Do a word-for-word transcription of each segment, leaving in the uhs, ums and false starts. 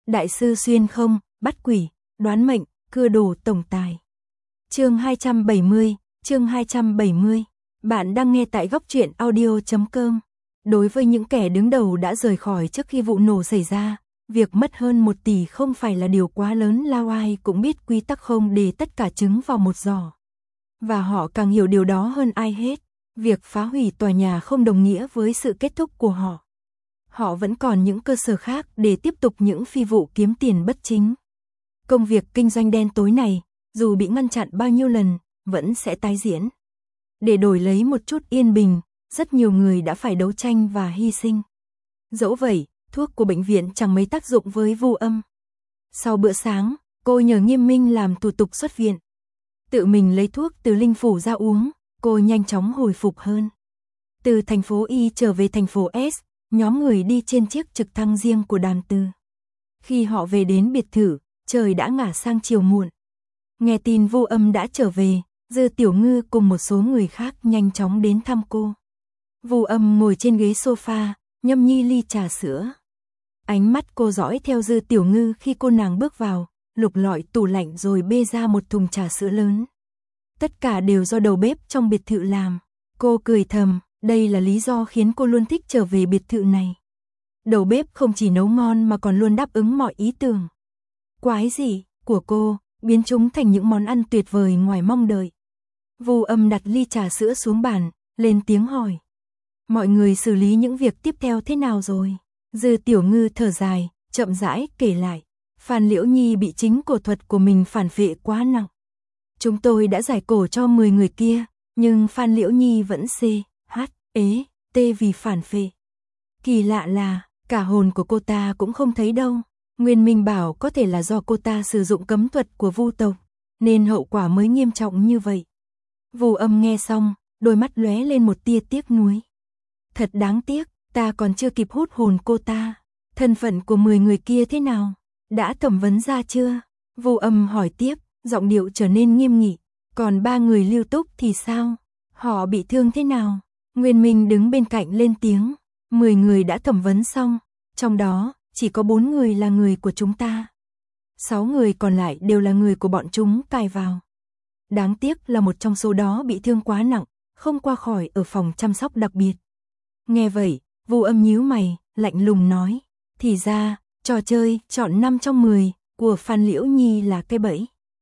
Đại sư xuyên không, bắt quỷ, đoán mệnh, cưa đồ tổng tài. Chương hai trăm bảy mươi, chương hai trăm bảy mươi. Bạn đang nghe tại góc truyện audio chấm com. Đối với những kẻ đứng đầu đã rời khỏi trước khi vụ nổ xảy ra, việc mất hơn một tỷ không phải là điều quá lớn, lao ai cũng biết quy tắc không để tất cả trứng vào một giỏ. Và họ càng hiểu điều đó hơn ai hết, việc phá hủy tòa nhà không đồng nghĩa với sự kết thúc của họ. Họ vẫn còn những cơ sở khác để tiếp tục những phi vụ kiếm tiền bất chính. Công việc kinh doanh đen tối này, dù bị ngăn chặn bao nhiêu lần, vẫn sẽ tái diễn. Để đổi lấy một chút yên bình, rất nhiều người đã phải đấu tranh và hy sinh. Dẫu vậy, thuốc của bệnh viện chẳng mấy tác dụng với Vu Âm. Sau bữa sáng, cô nhờ Nghiêm Minh làm thủ tục xuất viện. Tự mình lấy thuốc từ Linh Phủ ra uống, cô nhanh chóng hồi phục hơn. Từ thành phố Y trở về thành phố S, nhóm người đi trên chiếc trực thăng riêng của Đàm Từ. Khi họ về đến biệt thự, trời đã ngả sang chiều muộn. Nghe tin Vu Âm đã trở về, Dư Tiểu Ngư cùng một số người khác nhanh chóng đến thăm cô. Vu Âm ngồi trên ghế sofa, nhâm nhi ly trà sữa. Ánh mắt cô dõi theo Dư Tiểu Ngư khi cô nàng bước vào, lục lọi tủ lạnh rồi bê ra một thùng trà sữa lớn. Tất cả đều do đầu bếp trong biệt thự làm. Cô cười thầm, đây là lý do khiến cô luôn thích trở về biệt thự này. Đầu bếp không chỉ nấu ngon mà còn luôn đáp ứng mọi ý tưởng quái dị của cô, biến chúng thành những món ăn tuyệt vời ngoài mong đợi. Vu Âm đặt ly trà sữa xuống bàn, lên tiếng hỏi. Mọi người xử lý những việc tiếp theo thế nào rồi? Dư Tiểu Ngư thở dài, chậm rãi kể lại. Phan Liễu Nhi bị chính cổ thuật của mình phản phệ quá nặng. Chúng tôi đã giải cổ cho mười người kia, nhưng Phan Liễu Nhi vẫn C, H, ế, T vì phản phệ. Kỳ lạ là, cả hồn của cô ta cũng không thấy đâu. Nguyên Minh bảo có thể là do cô ta sử dụng cấm thuật của Vu tộc, nên hậu quả mới nghiêm trọng như vậy. Vu Âm nghe xong, đôi mắt lóe lên một tia tiếc nuối. Thật đáng tiếc, ta còn chưa kịp hút hồn cô ta. Thân phận của mười người kia thế nào? Đã thẩm vấn ra chưa? Vu Âm hỏi tiếp, giọng điệu trở nên nghiêm nghị. Còn ba người Lưu Túc thì sao? Họ bị thương thế nào? Nguyên Minh đứng bên cạnh lên tiếng. Mười người đã thẩm vấn xong, trong đó chỉ có bốn người là người của chúng ta. Sáu người còn lại đều là người của bọn chúng cài vào. Đáng tiếc là một trong số đó bị thương quá nặng, không qua khỏi ở phòng chăm sóc đặc biệt. Nghe vậy, Vu Âm nhíu mày, lạnh lùng nói. Thì ra, trò chơi chọn năm trong mười của Phan Liễu Nhi là cái bẫy.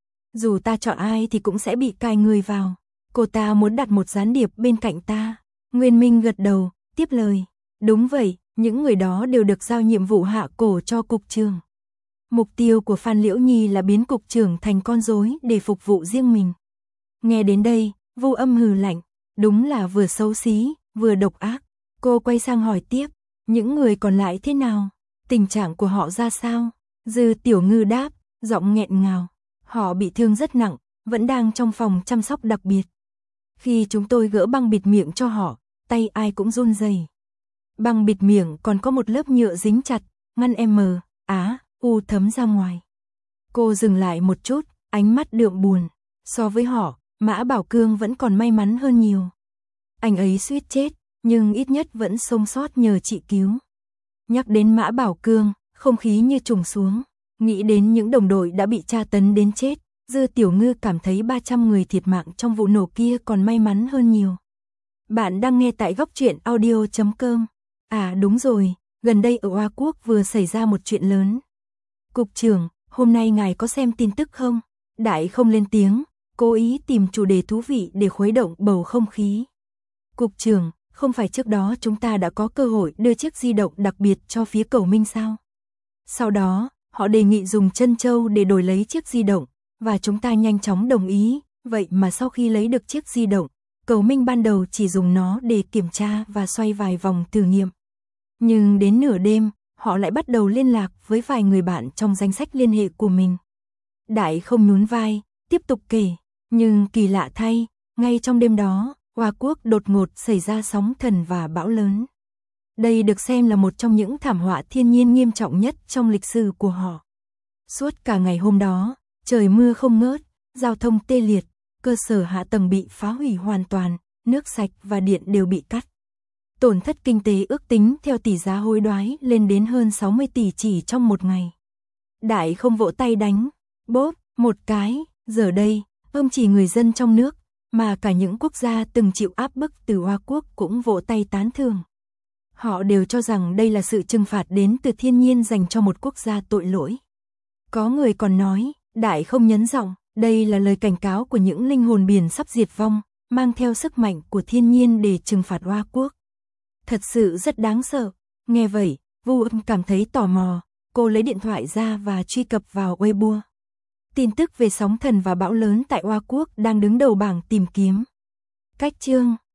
Dù ta chọn ai thì cũng sẽ bị cài người vào. Cô ta muốn đặt một gián điệp bên cạnh ta. Nguyên Minh gật đầu, tiếp lời. Đúng vậy, những người đó đều được giao nhiệm vụ hạ cổ cho cục trưởng. Mục tiêu của Phan Liễu Nhi là biến cục trưởng thành con rối để phục vụ riêng mình. Nghe đến đây, Vu Âm hừ lạnh. Đúng là vừa xấu xí, vừa độc ác. Cô quay sang hỏi tiếp. Những người còn lại thế nào? Tình trạng của họ ra sao? Dư Tiểu Ngư đáp, giọng nghẹn ngào. Họ bị thương rất nặng, vẫn đang trong phòng chăm sóc đặc biệt. Khi chúng tôi gỡ băng bịt miệng cho họ, tay ai cũng run rẩy. Băng bịt miệng còn có một lớp nhựa dính chặt, ngăn M, Á, U thấm ra ngoài. Cô dừng lại một chút, ánh mắt đượm buồn. So với họ, Mã Bảo Cương vẫn còn may mắn hơn nhiều. Anh ấy suýt chết, nhưng ít nhất vẫn sống sót nhờ chị cứu. Nhắc đến Mã Bảo Cương, không khí như trùng xuống. Nghĩ đến những đồng đội đã bị tra tấn đến chết, Dư Tiểu Ngư cảm thấy ba trăm người thiệt mạng trong vụ nổ kia còn may mắn hơn nhiều. Bạn đang nghe tại góc truyện audio chấm com. À đúng rồi, gần đây ở Hoa Quốc vừa xảy ra một chuyện lớn. Cục trưởng, hôm nay ngài có xem tin tức không? Đại không lên tiếng, cố ý tìm chủ đề thú vị để khuấy động bầu không khí. Cục trưởng, không phải trước đó chúng ta đã có cơ hội đưa chiếc di động đặc biệt cho phía Cẩu Minh sao? Sau đó, họ đề nghị dùng chân châu để đổi lấy chiếc di động, và chúng ta nhanh chóng đồng ý. Vậy mà sau khi lấy được chiếc di động, Cẩu Minh ban đầu chỉ dùng nó để kiểm tra và xoay vài vòng thử nghiệm. Nhưng đến nửa đêm, họ lại bắt đầu liên lạc với vài người bạn trong danh sách liên hệ của mình. Đại không nhún vai, tiếp tục kể. Nhưng kỳ lạ thay, ngay trong đêm đó, Hoa Quốc đột ngột xảy ra sóng thần và bão lớn. Đây được xem là một trong những thảm họa thiên nhiên nghiêm trọng nhất trong lịch sử của họ. Suốt cả ngày hôm đó, trời mưa không ngớt, giao thông tê liệt, cơ sở hạ tầng bị phá hủy hoàn toàn, nước sạch và điện đều bị cắt. Tổn thất kinh tế ước tính theo tỷ giá hối đoái lên đến hơn sáu mươi tỷ chỉ trong một ngày. Đại không vỗ tay đánh, bốp, một cái, giờ đây, không chỉ người dân trong nước, mà cả những quốc gia từng chịu áp bức từ Hoa Quốc cũng vỗ tay tán thưởng. Họ đều cho rằng đây là sự trừng phạt đến từ thiên nhiên dành cho một quốc gia tội lỗi. Có người còn nói, Đại không nhấn giọng, đây là lời cảnh cáo của những linh hồn biển sắp diệt vong, mang theo sức mạnh của thiên nhiên để trừng phạt Hoa Quốc. Thật sự rất đáng sợ. Nghe vậy, Vu Âm cảm thấy tò mò, cô lấy điện thoại ra và truy cập vào Weibo. Tin tức về sóng thần và bão lớn tại Hoa Quốc đang đứng đầu bảng tìm kiếm. Cách chương